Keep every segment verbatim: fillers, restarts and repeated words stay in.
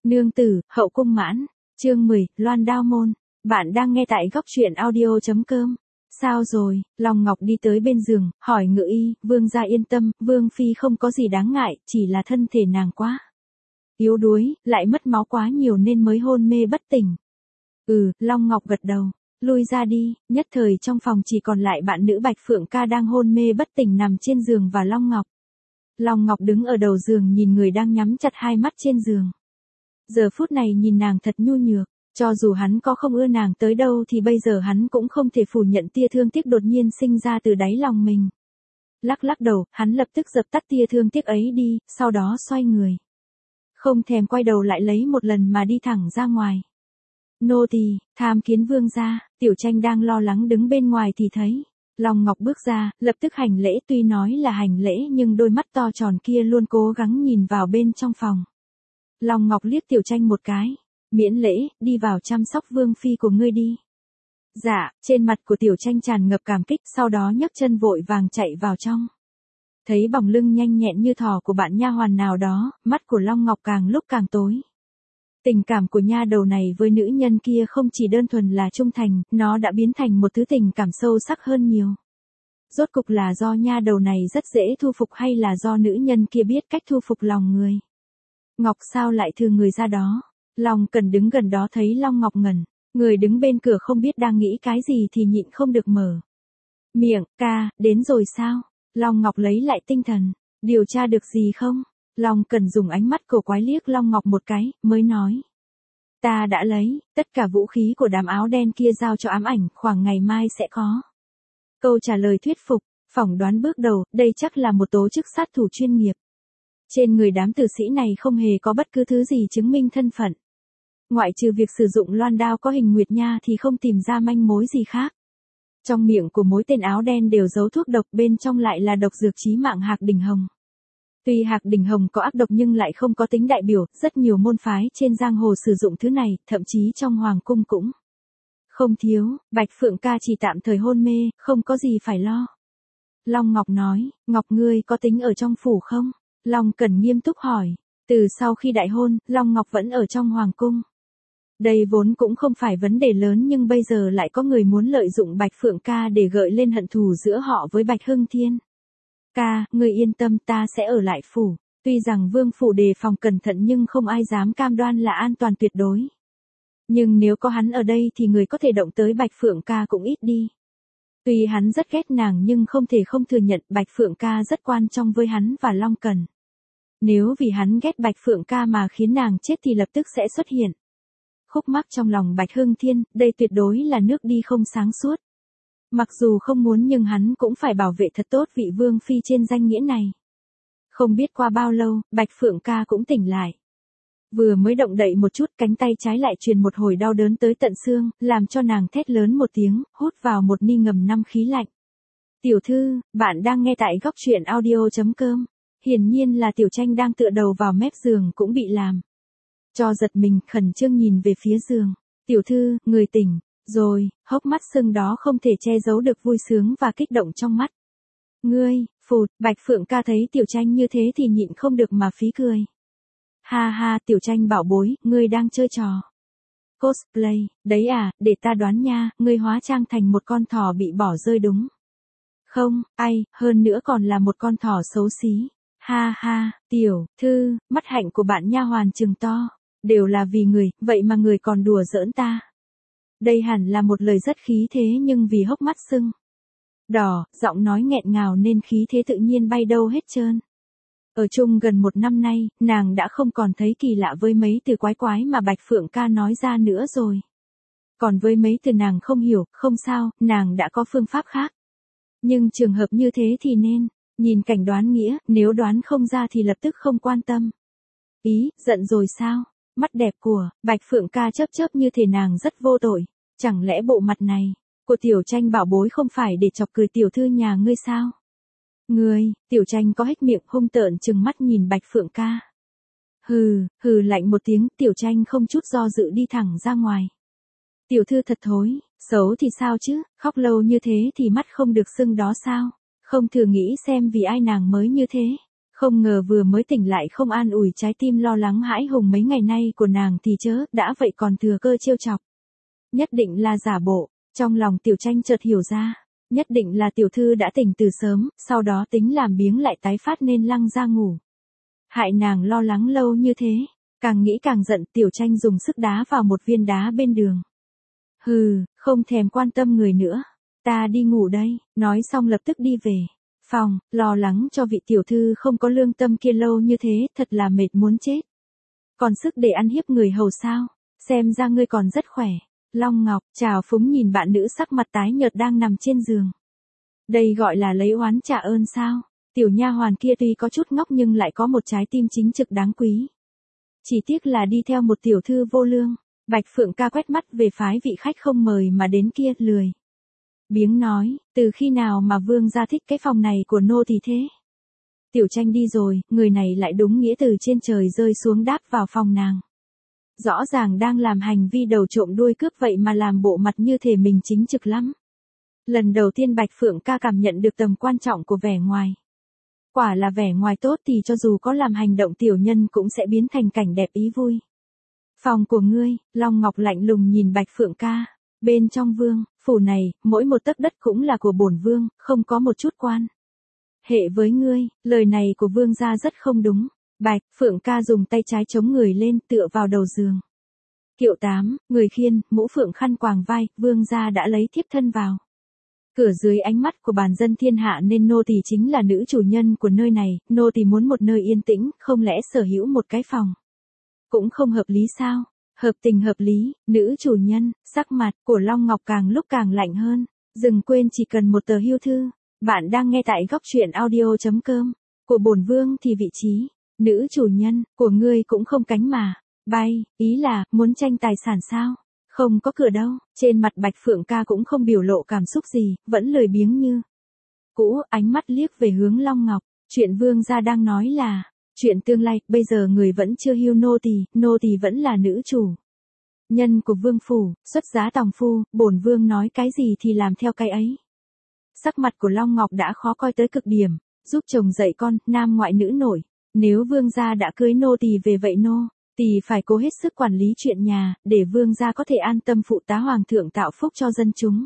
Nương tử, hậu cung mãn, chương mười, Loan Đao Môn. Bạn đang nghe tại góc truyện audio.com. Sao rồi? Long Ngọc đi tới bên giường, hỏi Ngự Y, vương gia yên tâm, vương phi không có gì đáng ngại, chỉ là thân thể nàng quá yếu đuối, lại mất máu quá nhiều nên mới hôn mê bất tỉnh. Ừ, Long Ngọc gật đầu. Lui ra đi, nhất thời trong phòng chỉ còn lại bạn nữ Bạch Phượng Ca đang hôn mê bất tỉnh nằm trên giường và Long Ngọc. Long Ngọc đứng ở đầu giường nhìn người đang nhắm chặt hai mắt trên giường. Giờ phút này nhìn nàng thật nhu nhược, cho dù hắn có không ưa nàng tới đâu thì bây giờ hắn cũng không thể phủ nhận tia thương tiếc đột nhiên sinh ra từ đáy lòng mình. Lắc lắc đầu, hắn lập tức dập tắt tia thương tiếc ấy đi, sau đó xoay người. Không thèm quay đầu lại lấy một lần mà đi thẳng ra ngoài. Nô tỳ, tham kiến vương gia. Tiểu Tranh đang lo lắng đứng bên ngoài thì thấy Long Ngọc bước ra, lập tức hành lễ, tuy nói là hành lễ nhưng đôi mắt to tròn kia luôn cố gắng nhìn vào bên trong phòng. Long Ngọc liếc Tiểu Tranh một cái, miễn lễ, đi vào chăm sóc vương phi của ngươi đi. Dạ, trên mặt của Tiểu Tranh tràn ngập cảm kích, sau đó nhấc chân vội vàng chạy vào trong. Thấy bóng lưng nhanh nhẹn như thỏ của bạn nha hoàn nào đó, mắt của Long Ngọc càng lúc càng tối. Tình cảm của nha đầu này với nữ nhân kia không chỉ đơn thuần là trung thành, nó đã biến thành một thứ tình cảm sâu sắc hơn nhiều. Rốt cục là do nha đầu này rất dễ thu phục hay là do nữ nhân kia biết cách thu phục lòng người? Ngọc sao lại thư người ra đó? Long Cần đứng gần đó thấy Long Ngọc ngẩn, người đứng bên cửa không biết đang nghĩ cái gì thì nhịn không được mở miệng. Ca, đến rồi sao? Long Ngọc lấy lại tinh thần, điều tra được gì không? Long Cần dùng ánh mắt cổ quái liếc Long Ngọc một cái, mới nói. Ta đã lấy, tất cả vũ khí của đám áo đen kia giao cho ám ảnh, khoảng ngày mai sẽ có câu trả lời thuyết phục. Phỏng đoán bước đầu, đây chắc là một tổ chức sát thủ chuyên nghiệp. Trên người đám tử sĩ này không hề có bất cứ thứ gì chứng minh thân phận. Ngoại trừ việc sử dụng loan đao có hình nguyệt nha thì không tìm ra manh mối gì khác. Trong miệng của mỗi tên áo đen đều giấu thuốc độc, bên trong lại là độc dược chí mạng Hạc Đỉnh Hồng. Tuy Hạc Đỉnh Hồng có ác độc nhưng lại không có tính đại biểu, rất nhiều môn phái trên giang hồ sử dụng thứ này, thậm chí trong hoàng cung cũng không thiếu. Bạch Phượng Ca chỉ tạm thời hôn mê, không có gì phải lo. Long Ngọc nói, Ngọc ngươi có tính ở trong phủ không? Long Cần nghiêm túc hỏi. Từ sau khi đại hôn, Long Ngọc vẫn ở trong hoàng cung. Đây vốn cũng không phải vấn đề lớn nhưng bây giờ lại có người muốn lợi dụng Bạch Phượng Ca để gợi lên hận thù giữa họ với Bạch Hưng Thiên. Ca, người yên tâm, ta sẽ ở lại phủ. Tuy rằng vương phủ đề phòng cẩn thận nhưng không ai dám cam đoan là an toàn tuyệt đối. Nhưng nếu có hắn ở đây thì người có thể động tới Bạch Phượng Ca cũng ít đi. Tuy hắn rất ghét nàng nhưng không thể không thừa nhận Bạch Phượng Ca rất quan trọng với hắn và Long Cần. Nếu vì hắn ghét Bạch Phượng Ca mà khiến nàng chết thì lập tức sẽ xuất hiện khúc mắc trong lòng Bạch Hưng Thiên, đây tuyệt đối là nước đi không sáng suốt. Mặc dù không muốn nhưng hắn cũng phải bảo vệ thật tốt vị vương phi trên danh nghĩa này. Không biết qua bao lâu, Bạch Phượng Ca cũng tỉnh lại. Vừa mới động đậy một chút, cánh tay trái lại truyền một hồi đau đớn tới tận xương, làm cho nàng thét lớn một tiếng, hút vào một ni ngầm năm khí lạnh. Tiểu thư, bạn đang nghe tại góc truyện audio.com. Hiển nhiên là Tiểu Tranh đang tựa đầu vào mép giường cũng bị làm cho giật mình, khẩn trương nhìn về phía giường. Tiểu thư, người tỉnh rồi. Hốc mắt sưng đó không thể che giấu được vui sướng và kích động trong mắt. Ngươi, phụt, Bạch Phượng Ca thấy Tiểu Tranh như thế thì nhịn không được mà phí cười. Ha ha, Tiểu Tranh bảo bối, ngươi đang chơi trò cosplay, đấy à, để ta đoán nha, ngươi hóa trang thành một con thỏ bị bỏ rơi đúng không? Ai, hơn nữa còn là một con thỏ xấu xí. Ha ha, Tiểu thư, mắt hạnh của bạn nha hoàn trừng to. Đều là vì người, vậy mà người còn đùa giỡn ta. Đây hẳn là một lời rất khí thế nhưng vì hốc mắt sưng đỏ, giọng nói nghẹn ngào nên khí thế tự nhiên bay đâu hết trơn. Ở chung gần một năm nay, nàng đã không còn thấy kỳ lạ với mấy từ quái quái mà Bạch Phượng Ca nói ra nữa rồi. Còn với mấy từ nàng không hiểu, không sao, nàng đã có phương pháp khác. Nhưng trường hợp như thế thì nên nhìn cảnh đoán nghĩa, nếu đoán không ra thì lập tức không quan tâm. Ý, giận rồi sao? Mắt đẹp của Bạch Phượng Ca chớp chớp như thể nàng rất vô tội. Chẳng lẽ bộ mặt này của Tiểu Tranh bảo bối không phải để chọc cười tiểu thư nhà ngươi sao? Ngươi, Tiểu Tranh có hách miệng hung tợn trừng mắt nhìn Bạch Phượng Ca. Hừ, hừ lạnh một tiếng, Tiểu Tranh không chút do dự đi thẳng ra ngoài. Tiểu thư thật thối, xấu thì sao chứ, khóc lâu như thế thì mắt không được sưng đó sao? Không thử nghĩ xem vì ai nàng mới như thế. Không ngờ vừa mới tỉnh lại không an ủi trái tim lo lắng hãi hùng mấy ngày nay của nàng thì chớ, đã vậy còn thừa cơ trêu chọc. Nhất định là giả bộ, trong lòng Tiểu Tranh chợt hiểu ra, nhất định là tiểu thư đã tỉnh từ sớm, sau đó tính làm biếng lại tái phát nên lăng ra ngủ. Hại nàng lo lắng lâu như thế, càng nghĩ càng giận, Tiểu Tranh dùng sức đá vào một viên đá bên đường. Hừ, không thèm quan tâm người nữa, ta đi ngủ đây, nói xong lập tức đi về phòng, lo lắng cho vị tiểu thư không có lương tâm kia lâu như thế, thật là mệt muốn chết. Còn sức để ăn hiếp người hầu sao, xem ra ngươi còn rất khỏe. Long Ngọc, trào phúng nhìn bạn nữ sắc mặt tái nhợt đang nằm trên giường. Đây gọi là lấy oán trả ơn sao? Tiểu nha hoàn kia tuy có chút ngốc nhưng lại có một trái tim chính trực đáng quý. Chỉ tiếc là đi theo một tiểu thư vô lương. Bạch Phượng Ca quét mắt về phái vị khách không mời mà đến kia, lười biếng nói, từ khi nào mà vương gia thích cái phòng này của nô tỳ thế? Tiểu Tranh đi rồi, người này lại đúng nghĩa từ trên trời rơi xuống đáp vào phòng nàng. Rõ ràng đang làm hành vi đầu trộm đuôi cướp vậy mà làm bộ mặt như thể mình chính trực lắm. Lần đầu tiên Bạch Phượng Ca cảm nhận được tầm quan trọng của vẻ ngoài. Quả là vẻ ngoài tốt thì cho dù có làm hành động tiểu nhân cũng sẽ biến thành cảnh đẹp ý vui. Phòng của ngươi, Long Ngọc lạnh lùng nhìn Bạch Phượng Ca. Bên trong vương, phủ này, mỗi một tấc đất cũng là của bổn vương, không có một chút quan hệ với ngươi, lời này của vương gia rất không đúng. Bạch Phượng Ca dùng tay trái chống người lên tựa vào đầu giường. Kiệu tám, người khiên, mũ phượng khăn quàng vai, vương gia đã lấy thiếp thân vào. Cửa dưới ánh mắt của bàn dân thiên hạ nên nô tỳ chính là nữ chủ nhân của nơi này, nô tỳ muốn một nơi yên tĩnh, không lẽ sở hữu một cái phòng cũng không hợp lý sao? Hợp tình hợp lý, nữ chủ nhân, sắc mặt của Long Ngọc càng lúc càng lạnh hơn. Đừng quên chỉ cần một tờ hưu thư. Bạn đang nghe tại góc truyện audio chấm com. Của bổn vương thì vị trí nữ chủ nhân của ngươi cũng không cánh mà bay, ý là muốn tranh tài sản sao? Không có cửa đâu. Trên mặt Bạch Phượng Ca cũng không biểu lộ cảm xúc gì, vẫn lười biếng như cũ, ánh mắt liếc về hướng Long Ngọc. Chuyện vương gia đang nói là chuyện tương lai, bây giờ người vẫn chưa hưu nô tỳ, nô tỳ vẫn là nữ chủ nhân của vương phủ, xuất giá tòng phu, bổn vương nói cái gì thì làm theo cái ấy. Sắc mặt của Long Ngọc đã khó coi tới cực điểm, giúp chồng dạy con, nam ngoại nữ nổi. Nếu vương gia đã cưới nô tỳ về vậy nô tỳ phải cố hết sức quản lý chuyện nhà, để vương gia có thể an tâm phụ tá hoàng thượng tạo phúc cho dân chúng.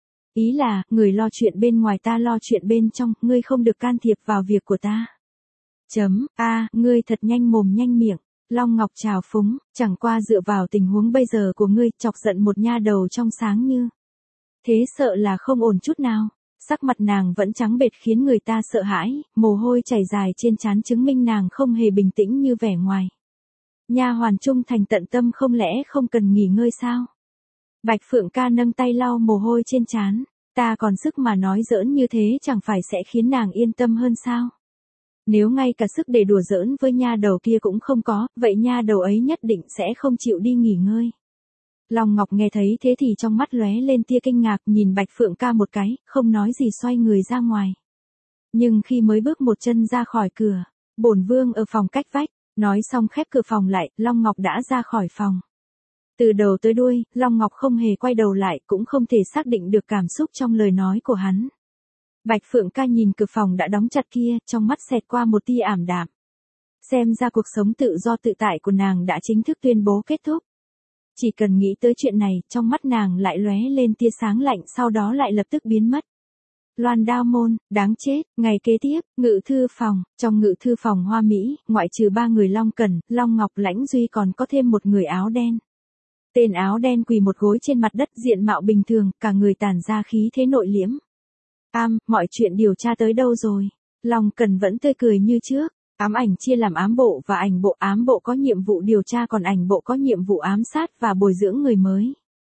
Ý là, người lo chuyện bên ngoài ta lo chuyện bên trong, ngươi không được can thiệp vào việc của ta. Chấm, a, à, ngươi thật nhanh mồm nhanh miệng. Long Ngọc trào phúng, chẳng qua dựa vào tình huống bây giờ của ngươi, chọc giận một nha đầu trong sáng như thế sợ là không ổn chút nào. Sắc mặt nàng vẫn trắng bệch khiến người ta sợ hãi, mồ hôi chảy dài trên trán chứng minh nàng không hề bình tĩnh như vẻ ngoài. Nha hoàn trung thành tận tâm không lẽ không cần nghỉ ngơi sao? Bạch Phượng Ca nâng tay lau mồ hôi trên trán, ta còn sức mà nói giỡn như thế chẳng phải sẽ khiến nàng yên tâm hơn sao? Nếu ngay cả sức để đùa giỡn với nha đầu kia cũng không có, vậy nha đầu ấy nhất định sẽ không chịu đi nghỉ ngơi. Long Ngọc nghe thấy thế thì trong mắt lóe lên tia kinh ngạc, nhìn Bạch Phượng Ca một cái, không nói gì xoay người ra ngoài. Nhưng khi mới bước một chân ra khỏi cửa, bổn vương ở phòng cách vách, nói xong khép cửa phòng lại, Long Ngọc đã ra khỏi phòng. Từ đầu tới đuôi, Long Ngọc không hề quay đầu lại, cũng không thể xác định được cảm xúc trong lời nói của hắn. Bạch Phượng Ca nhìn cửa phòng đã đóng chặt kia, trong mắt xẹt qua một tia ảm đạm. Xem ra cuộc sống tự do tự tại của nàng đã chính thức tuyên bố kết thúc. Chỉ cần nghĩ tới chuyện này, trong mắt nàng lại lóe lên tia sáng lạnh, sau đó lại lập tức biến mất. Loan Đao Môn, đáng chết. Ngày kế tiếp, ngự thư phòng, trong ngự thư phòng hoa mỹ, ngoại trừ ba người Long Cẩn, Long Ngọc, Lãnh Duy còn có thêm một người áo đen. Tên áo đen quỳ một gối trên mặt đất, diện mạo bình thường, cả người tản ra khí thế nội liễm. Am, mọi chuyện điều tra tới đâu rồi? Long Cẩn vẫn tươi cười như trước. Ám ảnh chia làm ám bộ và ảnh bộ, ám bộ có nhiệm vụ điều tra còn ảnh bộ có nhiệm vụ ám sát và bồi dưỡng người mới.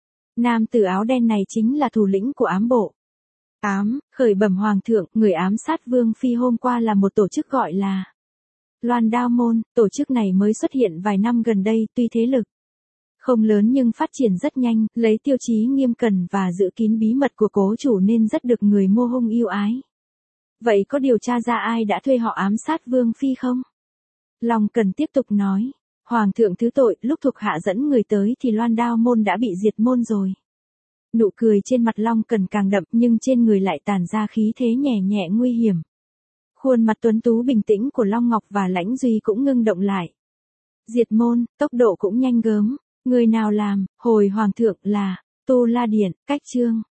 Nam tử áo đen này chính là thủ lĩnh của ám bộ. Ám, khởi bẩm hoàng thượng, người ám sát Vương Phi hôm qua là một tổ chức gọi là Loan Đao Môn, tổ chức này mới xuất hiện vài năm gần đây, tuy thế lực không lớn nhưng phát triển rất nhanh, lấy tiêu chí nghiêm cẩn và giữ kín bí mật của cố chủ nên rất được người mô hung yêu ái. Vậy có điều tra ra ai đã thuê họ ám sát Vương Phi không? Long Cẩn tiếp tục nói, Hoàng thượng thứ tội, lúc thuộc hạ dẫn người tới thì Loan Đao Môn đã bị diệt môn rồi. Nụ cười trên mặt Long Cẩn càng đậm nhưng trên người lại tản ra khí thế nhẹ nhẹ nguy hiểm. Khuôn mặt tuấn tú bình tĩnh của Long Ngọc và Lãnh Duy cũng ngưng động lại. Diệt môn, tốc độ cũng nhanh gớm. Người nào làm, hồi hoàng thượng là, Tu La Điện, cách chương.